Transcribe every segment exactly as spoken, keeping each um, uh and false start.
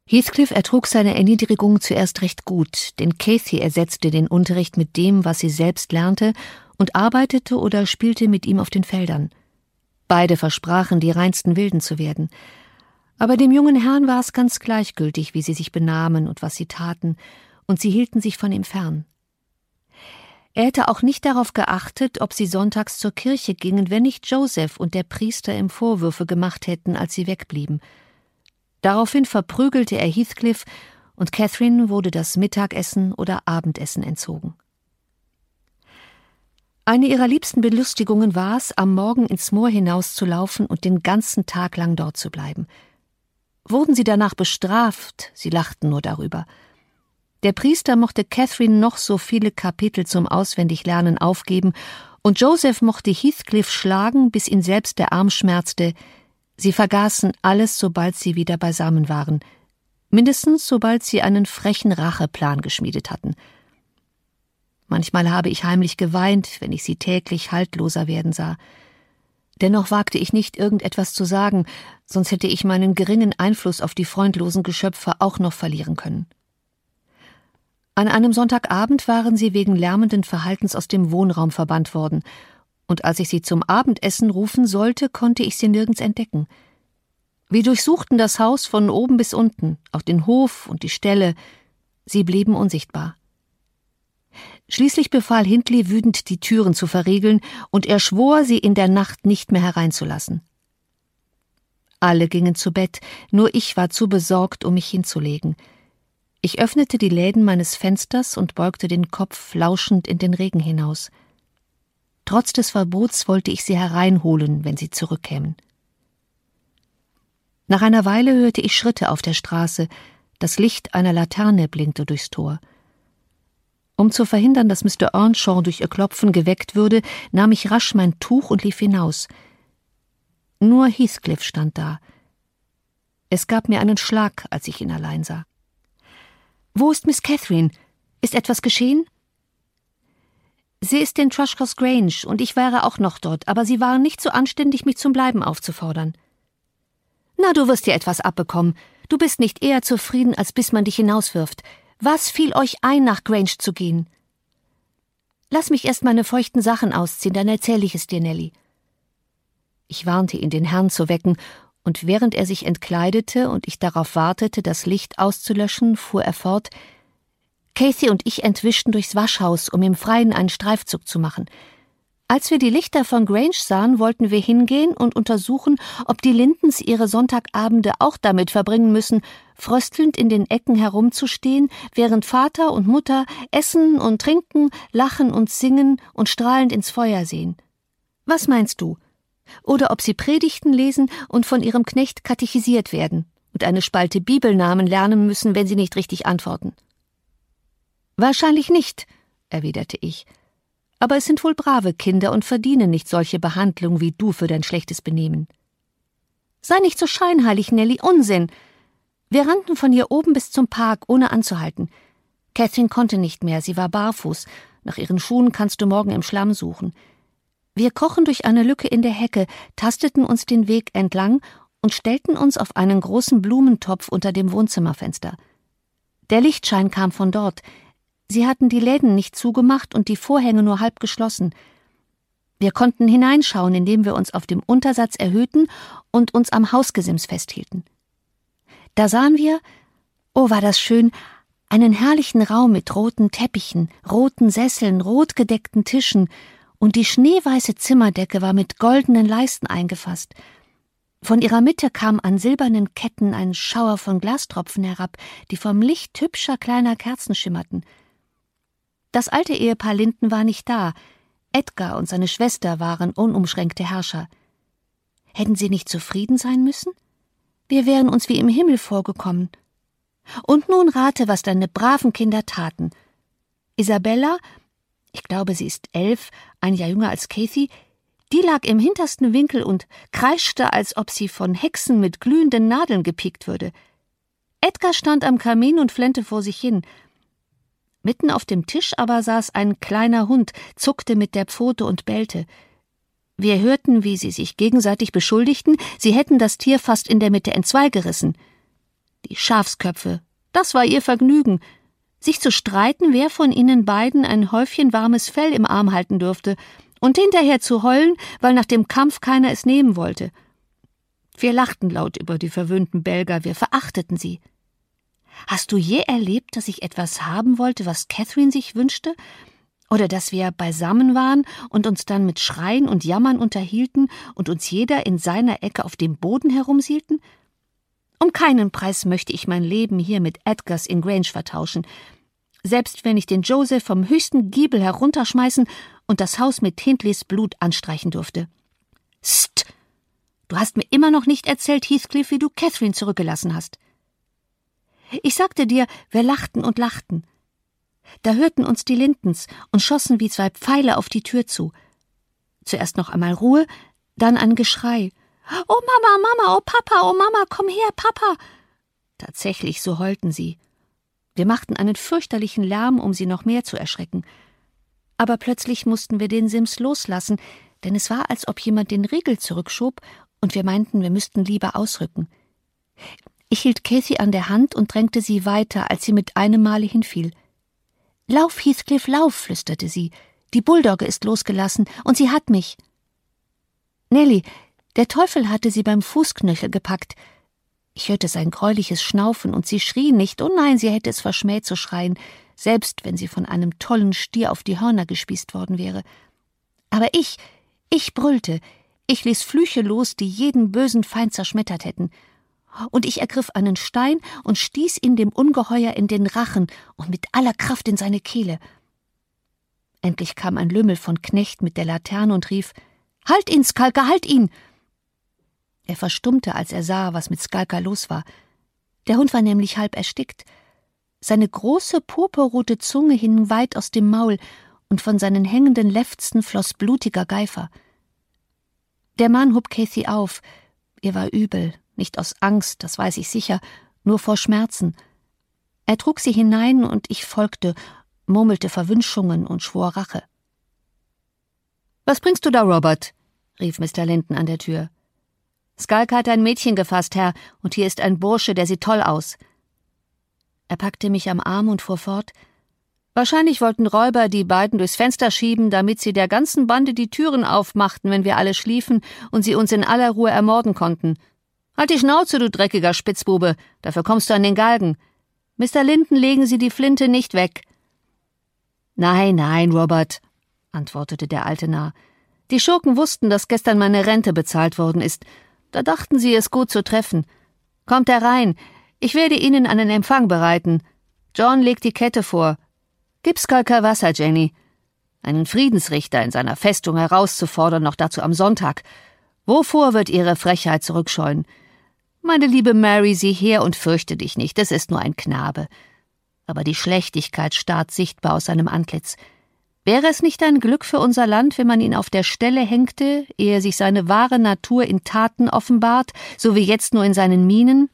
Heathcliff ertrug seine Erniedrigung zuerst recht gut, denn Cathy ersetzte den Unterricht mit dem, was sie selbst lernte, und arbeitete oder spielte mit ihm auf den Feldern. Beide versprachen, die reinsten Wilden zu werden. Aber dem jungen Herrn war es ganz gleichgültig, wie sie sich benahmen und was sie taten, und sie hielten sich von ihm fern. Er hätte auch nicht darauf geachtet, ob sie sonntags zur Kirche gingen, wenn nicht Joseph und der Priester ihm Vorwürfe gemacht hätten, als sie wegblieben. Daraufhin verprügelte er Heathcliff, und Catherine wurde das Mittagessen oder Abendessen entzogen. Eine ihrer liebsten Belustigungen war es, am Morgen ins Moor hinauszulaufen und den ganzen Tag lang dort zu bleiben. Wurden sie danach bestraft, sie lachten nur darüber. Der Priester mochte Catherine noch so viele Kapitel zum Auswendiglernen aufgeben, und Joseph mochte Heathcliff schlagen, bis ihn selbst der Arm schmerzte. Sie vergaßen alles, sobald sie wieder beisammen waren, mindestens sobald sie einen frechen Racheplan geschmiedet hatten. Manchmal habe ich heimlich geweint, wenn ich sie täglich haltloser werden sah. Dennoch wagte ich nicht, irgendetwas zu sagen, sonst hätte ich meinen geringen Einfluss auf die freundlosen Geschöpfe auch noch verlieren können. An einem Sonntagabend waren sie wegen lärmenden Verhaltens aus dem Wohnraum verbannt worden, und als ich sie zum Abendessen rufen sollte, konnte ich sie nirgends entdecken. Wir durchsuchten das Haus von oben bis unten, auch den Hof und die Ställe. Sie blieben unsichtbar. Schließlich befahl Hindley wütend, die Türen zu verriegeln, und er schwor, sie in der Nacht nicht mehr hereinzulassen. Alle gingen zu Bett, nur ich war zu besorgt, um mich hinzulegen. Ich öffnete die Läden meines Fensters und beugte den Kopf lauschend in den Regen hinaus. Trotz des Verbots wollte ich sie hereinholen, wenn sie zurückkämen. Nach einer Weile hörte ich Schritte auf der Straße, das Licht einer Laterne blinkte durchs Tor. Um zu verhindern, dass Mister Earnshaw durch ihr Klopfen geweckt würde, nahm ich rasch mein Tuch und lief hinaus. Nur Heathcliff stand da. Es gab mir einen Schlag, als ich ihn allein sah. »Wo ist Miss Catherine? Ist etwas geschehen?« »Sie ist in Thrushcross Grange, und ich wäre auch noch dort, aber Sie waren nicht so anständig, mich zum Bleiben aufzufordern.« »Na, du wirst dir etwas abbekommen. Du bist nicht eher zufrieden, als bis man dich hinauswirft. Was fiel euch ein, nach Grange zu gehen?« »Lass mich erst meine feuchten Sachen ausziehen, dann erzähle ich es dir, Nelly.« Ich warnte ihn, den Herrn zu wecken, und während er sich entkleidete und ich darauf wartete, das Licht auszulöschen, fuhr er fort: »Cathy und ich entwischten durchs Waschhaus, um im Freien einen Streifzug zu machen. Als wir die Lichter von Grange sahen, wollten wir hingehen und untersuchen, ob die Lindens ihre Sonntagabende auch damit verbringen müssen, fröstelnd in den Ecken herumzustehen, während Vater und Mutter essen und trinken, lachen und singen und strahlend ins Feuer sehen. Was meinst du? Oder ob sie Predigten lesen und von ihrem Knecht katechisiert werden und eine Spalte Bibelnamen lernen müssen, wenn sie nicht richtig antworten?« »Wahrscheinlich nicht«, erwiderte ich. »Aber es sind wohl brave Kinder und verdienen nicht solche Behandlung wie du für dein schlechtes Benehmen.« »Sei nicht so scheinheilig, Nelly, Unsinn!« Wir rannten von hier oben bis zum Park, ohne anzuhalten. Catherine konnte nicht mehr, sie war barfuß. Nach ihren Schuhen kannst du morgen im Schlamm suchen. Wir krochen durch eine Lücke in der Hecke, tasteten uns den Weg entlang und stellten uns auf einen großen Blumentopf unter dem Wohnzimmerfenster. Der Lichtschein kam von dort. Sie hatten die Läden nicht zugemacht und die Vorhänge nur halb geschlossen. Wir konnten hineinschauen, indem wir uns auf dem Untersatz erhöhten und uns am Hausgesims festhielten. Da sahen wir, oh war das schön, einen herrlichen Raum mit roten Teppichen, roten Sesseln, rot gedeckten Tischen, und die schneeweiße Zimmerdecke war mit goldenen Leisten eingefasst. Von ihrer Mitte kam an silbernen Ketten ein Schauer von Glastropfen herab, die vom Licht hübscher kleiner Kerzen schimmerten. Das alte Ehepaar Linden war nicht da. Edgar und seine Schwester waren unumschränkte Herrscher. Hätten sie nicht zufrieden sein müssen? Wir wären uns wie im Himmel vorgekommen. Und nun rate, was deine braven Kinder taten. Isabella, ich glaube, sie ist elf, ein Jahr jünger als Cathy, die lag im hintersten Winkel und kreischte, als ob sie von Hexen mit glühenden Nadeln gepickt würde. Edgar stand am Kamin und flennte vor sich hin. Mitten auf dem Tisch aber saß ein kleiner Hund, zuckte mit der Pfote und bellte. Wir hörten, wie sie sich gegenseitig beschuldigten, sie hätten das Tier fast in der Mitte entzweigerissen. Die Schafsköpfe, das war ihr Vergnügen. Sich zu streiten, wer von ihnen beiden ein Häufchen warmes Fell im Arm halten dürfte, und hinterher zu heulen, weil nach dem Kampf keiner es nehmen wollte. Wir lachten laut über die verwöhnten Belger, wir verachteten sie. Hast du je erlebt, dass ich etwas haben wollte, was Catherine sich wünschte? Oder dass wir beisammen waren und uns dann mit Schreien und Jammern unterhielten und uns jeder in seiner Ecke auf dem Boden herumsielten? Um keinen Preis möchte ich mein Leben hier mit Edgars in Grange vertauschen, selbst wenn ich den Joseph vom höchsten Giebel herunterschmeißen und das Haus mit Hindleys Blut anstreichen durfte. Sst! Du hast mir immer noch nicht erzählt, Heathcliff, wie du Catherine zurückgelassen hast. Ich sagte dir, wir lachten und lachten. Da hörten uns die Lintons und schossen wie zwei Pfeile auf die Tür zu. Zuerst noch einmal Ruhe, dann ein Geschrei. »Oh Mama, Mama, oh Papa, oh Mama, komm her, Papa!« Tatsächlich, so heulten sie. Wir machten einen fürchterlichen Lärm, um sie noch mehr zu erschrecken. Aber plötzlich mussten wir den Sims loslassen, denn es war, als ob jemand den Riegel zurückschob, und wir meinten, wir müssten lieber ausrücken. Ich hielt Cathy an der Hand und drängte sie weiter, als sie mit einem Male hinfiel. »Lauf, Heathcliff, lauf«, flüsterte sie. »Die Bulldogge ist losgelassen, und sie hat mich.« »Nellie, der Teufel hatte sie beim Fußknöchel gepackt.« Ich hörte sein greuliches Schnaufen, und sie schrie nicht. Oh nein, sie hätte es verschmäht zu schreien, selbst wenn sie von einem tollen Stier auf die Hörner gespießt worden wäre. Aber ich, ich brüllte, ich ließ Flüche los, die jeden bösen Feind zerschmettert hätten. Und ich ergriff einen Stein und stieß ihn dem Ungeheuer in den Rachen und mit aller Kraft in seine Kehle. Endlich kam ein Lümmel von Knecht mit der Laterne und rief, »Halt ihn, Skalka, halt ihn!« Er verstummte, als er sah, was mit Skalka los war. Der Hund war nämlich halb erstickt. Seine große, purpurrote Zunge hing weit aus dem Maul, und von seinen hängenden Lefzen floss blutiger Geifer. Der Mann hob Cathy auf. Ihr war übel, nicht aus Angst, das weiß ich sicher, nur vor Schmerzen. Er trug sie hinein, und ich folgte, murmelte Verwünschungen und schwor Rache. »Was bringst du da, Robert?« rief Mister Linton an der Tür. »Skalka hat ein Mädchen gefasst, Herr, und hier ist ein Bursche, der sieht toll aus.« Er packte mich am Arm und fuhr fort. »Wahrscheinlich wollten Räuber die beiden durchs Fenster schieben, damit sie der ganzen Bande die Türen aufmachten, wenn wir alle schliefen und sie uns in aller Ruhe ermorden konnten. Halt die Schnauze, du dreckiger Spitzbube, dafür kommst du an den Galgen. Mister Linton, legen Sie die Flinte nicht weg.« »Nein, nein, Robert«, antwortete der alte Narr. »Die Schurken wussten, dass gestern meine Rente bezahlt worden ist. Da dachten sie, es gut zu treffen. Kommt herein, ich werde Ihnen einen Empfang bereiten. John legt die Kette vor. Gib Skalka Wasser, Jenny. Einen Friedensrichter in seiner Festung herauszufordern, noch dazu am Sonntag. Wovor wird Ihre Frechheit zurückscheuen? Meine liebe Mary, sieh her und fürchte dich nicht, es ist nur ein Knabe.« Aber die Schlechtigkeit starrt sichtbar aus seinem Antlitz. Wäre es nicht ein Glück für unser Land, wenn man ihn auf der Stelle hängte, ehe sich seine wahre Natur in Taten offenbart, so wie jetzt nur in seinen Mienen?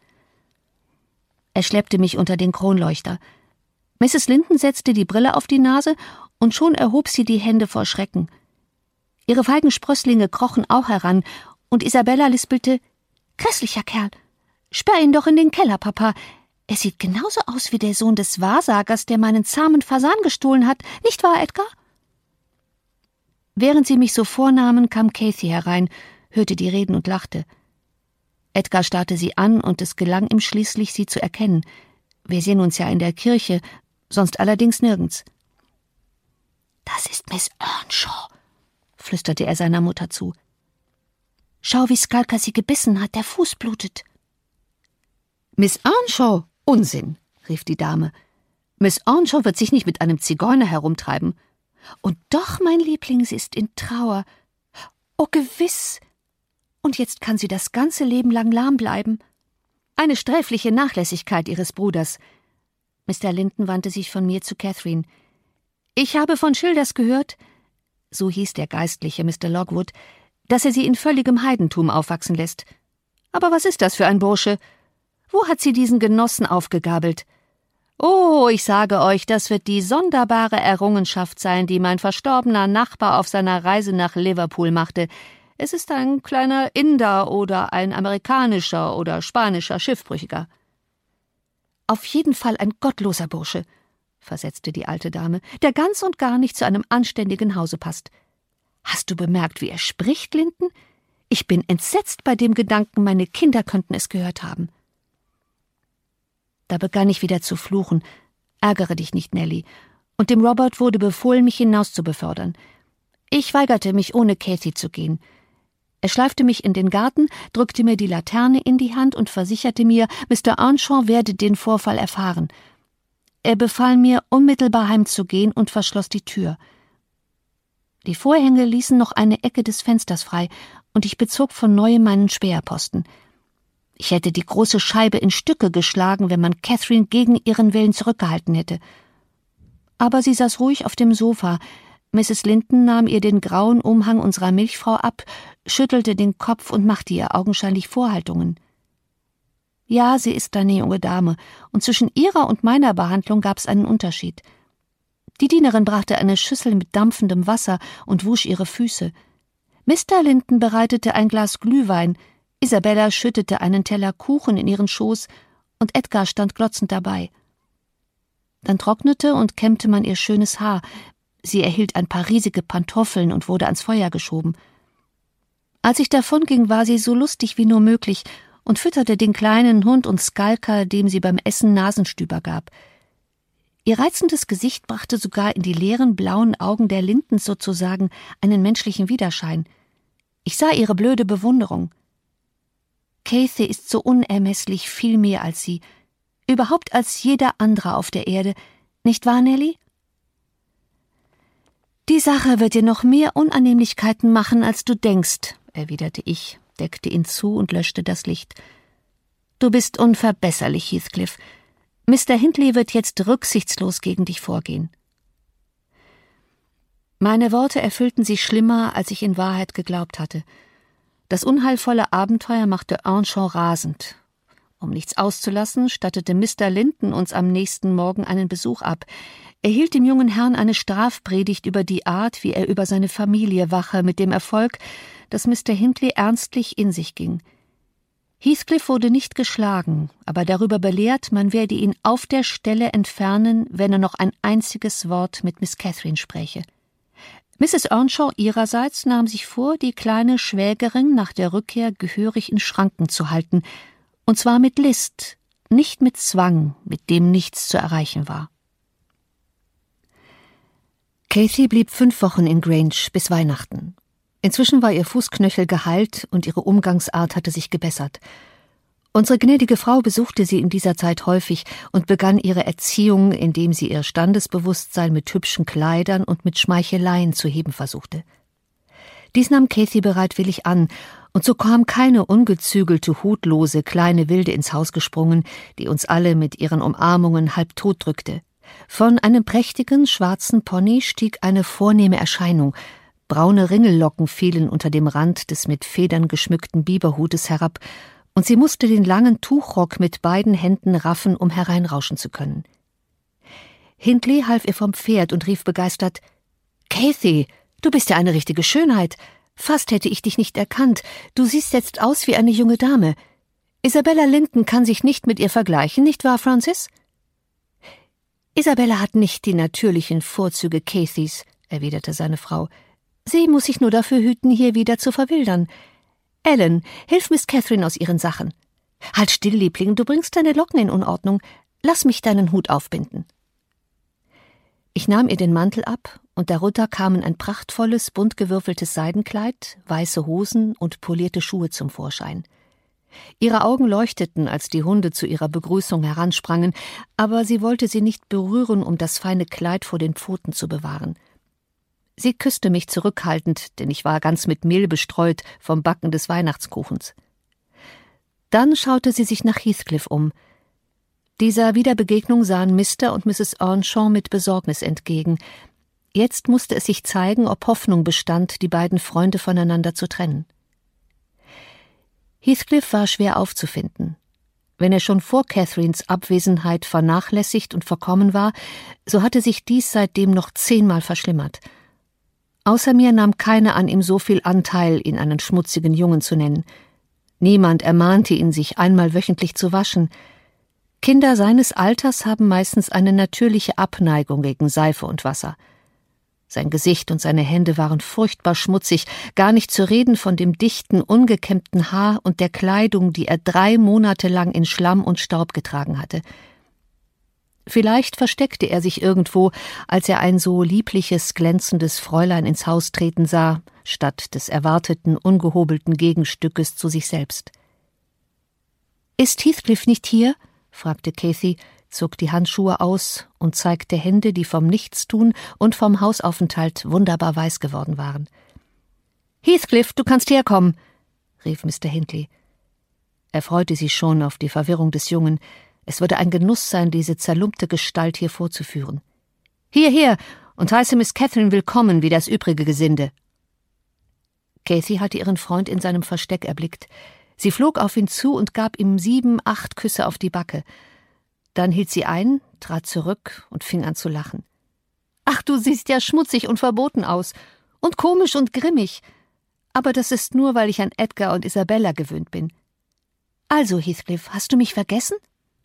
Er schleppte mich unter den Kronleuchter. Misses Linton setzte die Brille auf die Nase, und schon erhob sie die Hände vor Schrecken. Ihre feigen Sprösslinge krochen auch heran, und Isabella lispelte, »Grässlicher Kerl! Sperr ihn doch in den Keller, Papa! Er sieht genauso aus wie der Sohn des Wahrsagers, der meinen zahmen Fasan gestohlen hat, nicht wahr, Edgar?« Während sie mich so vornahmen, kam Cathy herein, hörte die Reden und lachte. Edgar starrte sie an, und es gelang ihm schließlich, sie zu erkennen. Wir sehen uns ja in der Kirche, sonst allerdings nirgends. »Das ist Miss Earnshaw«, flüsterte er seiner Mutter zu. »Schau, wie Skalka sie gebissen hat, der Fuß blutet.« »Miss Earnshaw? Unsinn«, rief die Dame. »Miss Earnshaw wird sich nicht mit einem Zigeuner herumtreiben.« »Und doch, mein Liebling, sie ist in Trauer. Oh, gewiss. Und jetzt kann sie das ganze Leben lang lahm bleiben. Eine sträfliche Nachlässigkeit ihres Bruders.« Mister Linton wandte sich von mir zu Catherine. »Ich habe von Childers gehört«, so hieß der Geistliche Mister Lockwood, »dass er sie in völligem Heidentum aufwachsen lässt. Aber was ist das für ein Bursche? Wo hat sie diesen Genossen aufgegabelt? Oh, ich sage euch, das wird die sonderbare Errungenschaft sein, die mein verstorbener Nachbar auf seiner Reise nach Liverpool machte. Es ist ein kleiner Inder oder ein amerikanischer oder spanischer Schiffbrüchiger.« Auf jeden Fall ein gottloser Bursche«, versetzte die alte Dame, »der ganz und gar nicht zu einem anständigen Hause passt. Hast du bemerkt, wie er spricht, Linton? Ich bin entsetzt bei dem Gedanken, meine Kinder könnten es gehört haben.« Da begann ich wieder zu fluchen. »Ärgere dich nicht, Nellie.« Und dem Robert wurde befohlen, mich hinaus zu befördern. Ich weigerte mich, ohne Cathy zu gehen. Er schleifte mich in den Garten, drückte mir die Laterne in die Hand und versicherte mir, Mister Earnshaw werde den Vorfall erfahren. Er befahl mir, unmittelbar heimzugehen und verschloss die Tür. Die Vorhänge ließen noch eine Ecke des Fensters frei, und ich bezog von neuem meinen Späherposten. Ich hätte die große Scheibe in Stücke geschlagen, wenn man Catherine gegen ihren Willen zurückgehalten hätte. Aber sie saß ruhig auf dem Sofa. Misses Linton nahm ihr den grauen Umhang unserer Milchfrau ab, schüttelte den Kopf und machte ihr augenscheinlich Vorhaltungen. Ja, sie ist eine junge Dame, und zwischen ihrer und meiner Behandlung gab es einen Unterschied. Die Dienerin brachte eine Schüssel mit dampfendem Wasser und wusch ihre Füße. Mister Linton bereitete ein Glas Glühwein, Isabella schüttete einen Teller Kuchen in ihren Schoß, und Edgar stand glotzend dabei. Dann trocknete und kämmte man ihr schönes Haar. Sie erhielt ein paar riesige Pantoffeln und wurde ans Feuer geschoben. Als ich davonging, war sie so lustig wie nur möglich und fütterte den kleinen Hund und Skalker, dem sie beim Essen Nasenstüber gab. Ihr reizendes Gesicht brachte sogar in die leeren blauen Augen der Lintons sozusagen einen menschlichen Widerschein. Ich sah ihre blöde Bewunderung. Cathy ist so unermesslich viel mehr als sie, überhaupt als jeder andere auf der Erde, nicht wahr, Nellie? »Die Sache wird dir noch mehr Unannehmlichkeiten machen, als du denkst«, erwiderte ich, deckte ihn zu und löschte das Licht. »Du bist unverbesserlich, Heathcliff. Mister Hindley wird jetzt rücksichtslos gegen dich vorgehen.« Meine Worte erfüllten sie schlimmer, als ich in Wahrheit geglaubt hatte. Das unheilvolle Abenteuer machte Earnshaw rasend. Um nichts auszulassen, stattete Mister Linton uns am nächsten Morgen einen Besuch ab. Er hielt dem jungen Herrn eine Strafpredigt über die Art, wie er über seine Familie wache, mit dem Erfolg, dass Mister Hindley ernstlich in sich ging. Heathcliff wurde nicht geschlagen, aber darüber belehrt, man werde ihn auf der Stelle entfernen, wenn er noch ein einziges Wort mit Miss Catherine spräche. Misses Earnshaw ihrerseits nahm sich vor, die kleine Schwägerin nach der Rückkehr gehörig in Schranken zu halten, und zwar mit List, nicht mit Zwang, mit dem nichts zu erreichen war. Cathy blieb fünf Wochen in Grange bis Weihnachten. Inzwischen war ihr Fußknöchel geheilt und ihre Umgangsart hatte sich gebessert. Unsere gnädige Frau besuchte sie in dieser Zeit häufig und begann ihre Erziehung, indem sie ihr Standesbewusstsein mit hübschen Kleidern und mit Schmeicheleien zu heben versuchte. Dies nahm Cathy bereitwillig an, und so kam keine ungezügelte, hutlose, kleine Wilde ins Haus gesprungen, die uns alle mit ihren Umarmungen halb tot drückte. Von einem prächtigen, schwarzen Pony stieg eine vornehme Erscheinung. Braune Ringellocken fielen unter dem Rand des mit Federn geschmückten Biberhutes herab, und sie musste den langen Tuchrock mit beiden Händen raffen, um hereinrauschen zu können. Hindley half ihr vom Pferd und rief begeistert: »Cathy, du bist ja eine richtige Schönheit. Fast hätte ich dich nicht erkannt. Du siehst jetzt aus wie eine junge Dame. Isabella Linton kann sich nicht mit ihr vergleichen, nicht wahr, Francis?« »Isabella hat nicht die natürlichen Vorzüge Cathys«, erwiderte seine Frau. »Sie muss sich nur dafür hüten, hier wieder zu verwildern. Ellen, hilf Miss Catherine aus ihren Sachen. Halt still, Liebling, du bringst deine Locken in Unordnung. Lass mich deinen Hut aufbinden.« Ich nahm ihr den Mantel ab, und darunter kamen ein prachtvolles, buntgewürfeltes Seidenkleid, weiße Hosen und polierte Schuhe zum Vorschein. Ihre Augen leuchteten, als die Hunde zu ihrer Begrüßung heransprangen, aber sie wollte sie nicht berühren, um das feine Kleid vor den Pfoten zu bewahren. Sie küsste mich zurückhaltend, denn ich war ganz mit Mehl bestreut vom Backen des Weihnachtskuchens. Dann schaute sie sich nach Heathcliff um. Dieser Wiederbegegnung sahen Mister und Misses Earnshaw mit Besorgnis entgegen. Jetzt musste es sich zeigen, ob Hoffnung bestand, die beiden Freunde voneinander zu trennen. Heathcliff war schwer aufzufinden. Wenn er schon vor Catherines Abwesenheit vernachlässigt und verkommen war, so hatte sich dies seitdem noch zehnmal verschlimmert. Außer mir nahm keiner an ihm so viel Anteil, ihn einen schmutzigen Jungen zu nennen. Niemand ermahnte ihn, sich einmal wöchentlich zu waschen. Kinder seines Alters haben meistens eine natürliche Abneigung gegen Seife und Wasser. Sein Gesicht und seine Hände waren furchtbar schmutzig, gar nicht zu reden von dem dichten, ungekämmten Haar und der Kleidung, die er drei Monate lang in Schlamm und Staub getragen hatte. Vielleicht versteckte er sich irgendwo, als er ein so liebliches, glänzendes Fräulein ins Haus treten sah, statt des erwarteten, ungehobelten Gegenstückes zu sich selbst. »Ist Heathcliff nicht hier?« fragte Cathy, zog die Handschuhe aus und zeigte Hände, die vom Nichtstun und vom Hausaufenthalt wunderbar weiß geworden waren. »Heathcliff, du kannst herkommen«, rief Mister Hindley. Er freute sich schon auf die Verwirrung des Jungen. Es würde ein Genuss sein, diese zerlumpte Gestalt hier vorzuführen. »Hierher und heiße Miss Catherine willkommen, wie das übrige Gesinde.« Cathy hatte ihren Freund in seinem Versteck erblickt. Sie flog auf ihn zu und gab ihm sieben, acht Küsse auf die Backe. Dann hielt sie ein, trat zurück und fing an zu lachen. »Ach, du siehst ja schmutzig und verboten aus und komisch und grimmig. Aber das ist nur, weil ich an Edgar und Isabella gewöhnt bin. Also, Heathcliff, hast du mich vergessen?«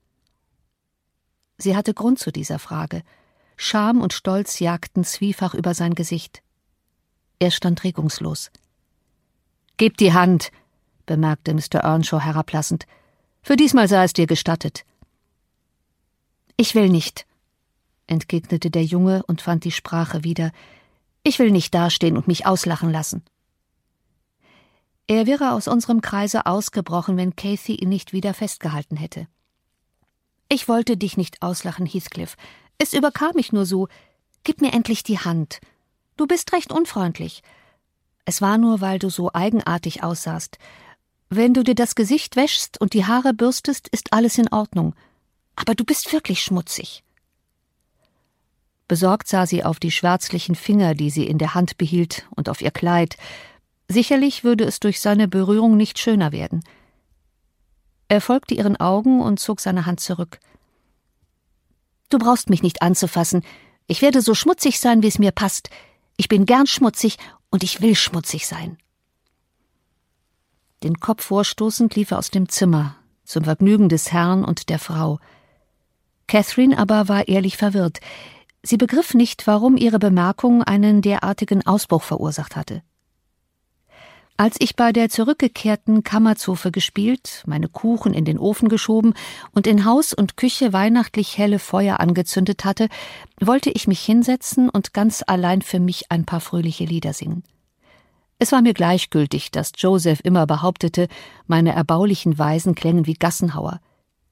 Sie hatte Grund zu dieser Frage. Scham und Stolz jagten zwiefach über sein Gesicht. Er stand regungslos. »Gib die Hand«, bemerkte Mister Earnshaw herablassend. »Für diesmal sei es dir gestattet.« »Ich will nicht«, entgegnete der Junge und fand die Sprache wieder. »Ich will nicht dastehen und mich auslachen lassen.« Er wäre aus unserem Kreise ausgebrochen, wenn Cathy ihn nicht wieder festgehalten hätte. »Ich wollte dich nicht auslachen, Heathcliff. Es überkam mich nur so. Gib mir endlich die Hand. Du bist recht unfreundlich. Es war nur, weil du so eigenartig aussahst. Wenn du dir das Gesicht wäschst und die Haare bürstest, ist alles in Ordnung. Aber du bist wirklich schmutzig.« Besorgt sah sie auf die schwärzlichen Finger, die sie in der Hand behielt, und auf ihr Kleid. Sicherlich würde es durch seine Berührung nicht schöner werden. Er folgte ihren Augen und zog seine Hand zurück. »Du brauchst mich nicht anzufassen. Ich werde so schmutzig sein, wie es mir passt. Ich bin gern schmutzig und ich will schmutzig sein.« Den Kopf vorstoßend lief er aus dem Zimmer, zum Vergnügen des Herrn und der Frau. Catherine aber war ehrlich verwirrt. Sie begriff nicht, warum ihre Bemerkung einen derartigen Ausbruch verursacht hatte. Als ich bei der zurückgekehrten Kammerzofe gespielt, meine Kuchen in den Ofen geschoben und in Haus und Küche weihnachtlich helle Feuer angezündet hatte, wollte ich mich hinsetzen und ganz allein für mich ein paar fröhliche Lieder singen. Es war mir gleichgültig, dass Joseph immer behauptete, meine erbaulichen Weisen klängen wie Gassenhauer.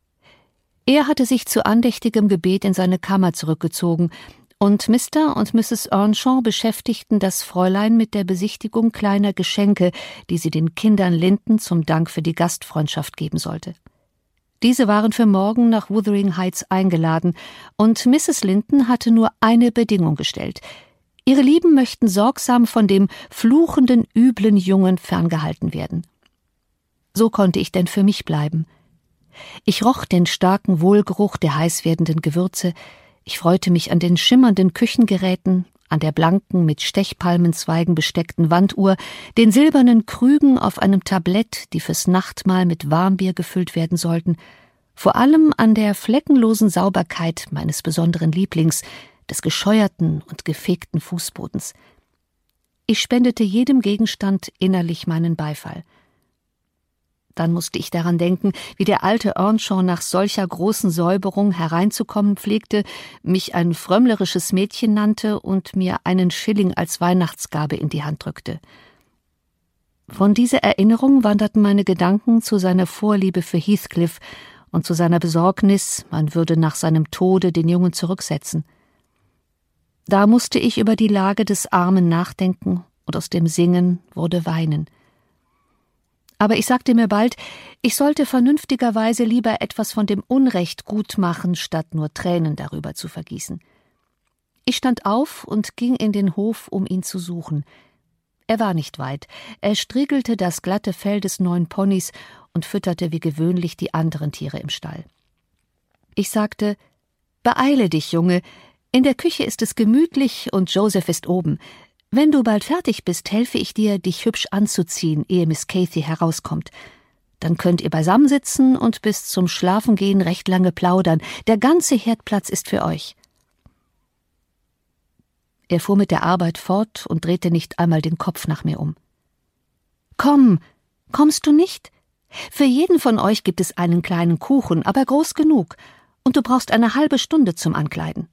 Er hatte sich zu andächtigem Gebet in seine Kammer zurückgezogen, und Mister und Misses Earnshaw beschäftigten das Fräulein mit der Besichtigung kleiner Geschenke, die sie den Kindern Linton zum Dank für die Gastfreundschaft geben sollte. Diese waren für morgen nach Wuthering Heights eingeladen, und Misses Linton hatte nur eine Bedingung gestellt: Ihre Lieben möchten sorgsam von dem fluchenden, üblen Jungen ferngehalten werden. So konnte ich denn für mich bleiben. Ich roch den starken Wohlgeruch der heiß werdenden Gewürze, ich freute mich an den schimmernden Küchengeräten, an der blanken, mit Stechpalmenzweigen besteckten Wanduhr, den silbernen Krügen auf einem Tablett, die fürs Nachtmahl mit Warmbier gefüllt werden sollten, vor allem an der fleckenlosen Sauberkeit meines besonderen Lieblings, des gescheuerten und gefegten Fußbodens. Ich spendete jedem Gegenstand innerlich meinen Beifall. Dann musste ich daran denken, wie der alte Earnshaw nach solcher großen Säuberung hereinzukommen pflegte, mich ein frömmlerisches Mädchen nannte und mir einen Schilling als Weihnachtsgabe in die Hand drückte. Von dieser Erinnerung wanderten meine Gedanken zu seiner Vorliebe für Heathcliff und zu seiner Besorgnis, man würde nach seinem Tode den Jungen zurücksetzen. Da musste ich über die Lage des Armen nachdenken, und aus dem Singen wurde Weinen. Aber ich sagte mir bald, ich sollte vernünftigerweise lieber etwas von dem Unrecht gut machen, statt nur Tränen darüber zu vergießen. Ich stand auf und ging in den Hof, um ihn zu suchen. Er war nicht weit. Er striegelte das glatte Fell des neuen Ponys und fütterte wie gewöhnlich die anderen Tiere im Stall. Ich sagte: »Beeile dich, Junge. In der Küche ist es gemütlich und Joseph ist oben. Wenn du bald fertig bist, helfe ich dir, dich hübsch anzuziehen, ehe Miss Cathy herauskommt. Dann könnt ihr beisammensitzen und bis zum Schlafengehen recht lange plaudern. Der ganze Herdplatz ist für euch.« Er fuhr mit der Arbeit fort und drehte nicht einmal den Kopf nach mir um. »Komm, kommst du nicht? Für jeden von euch gibt es einen kleinen Kuchen, aber groß genug, und du brauchst eine halbe Stunde zum Ankleiden.«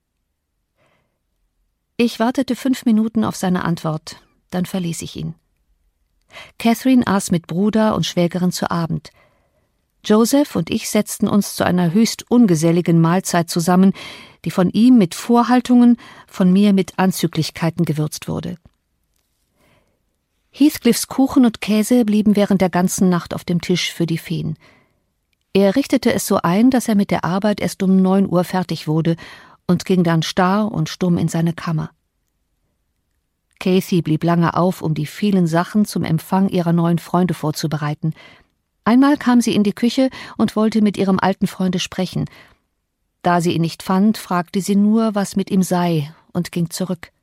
Ich wartete fünf Minuten auf seine Antwort, dann verließ ich ihn. Catherine aß mit Bruder und Schwägerin zu Abend. Joseph und ich setzten uns zu einer höchst ungeselligen Mahlzeit zusammen, die von ihm mit Vorhaltungen, von mir mit Anzüglichkeiten gewürzt wurde. Heathcliffs Kuchen und Käse blieben während der ganzen Nacht auf dem Tisch für die Feen. Er richtete es so ein, dass er mit der Arbeit erst um neun Uhr fertig wurde und ging dann starr und stumm in seine Kammer. Cathy blieb lange auf, um die vielen Sachen zum Empfang ihrer neuen Freunde vorzubereiten. Einmal kam sie in die Küche und wollte mit ihrem alten Freunde sprechen. Da sie ihn nicht fand, fragte sie nur, was mit ihm sei, und ging zurück.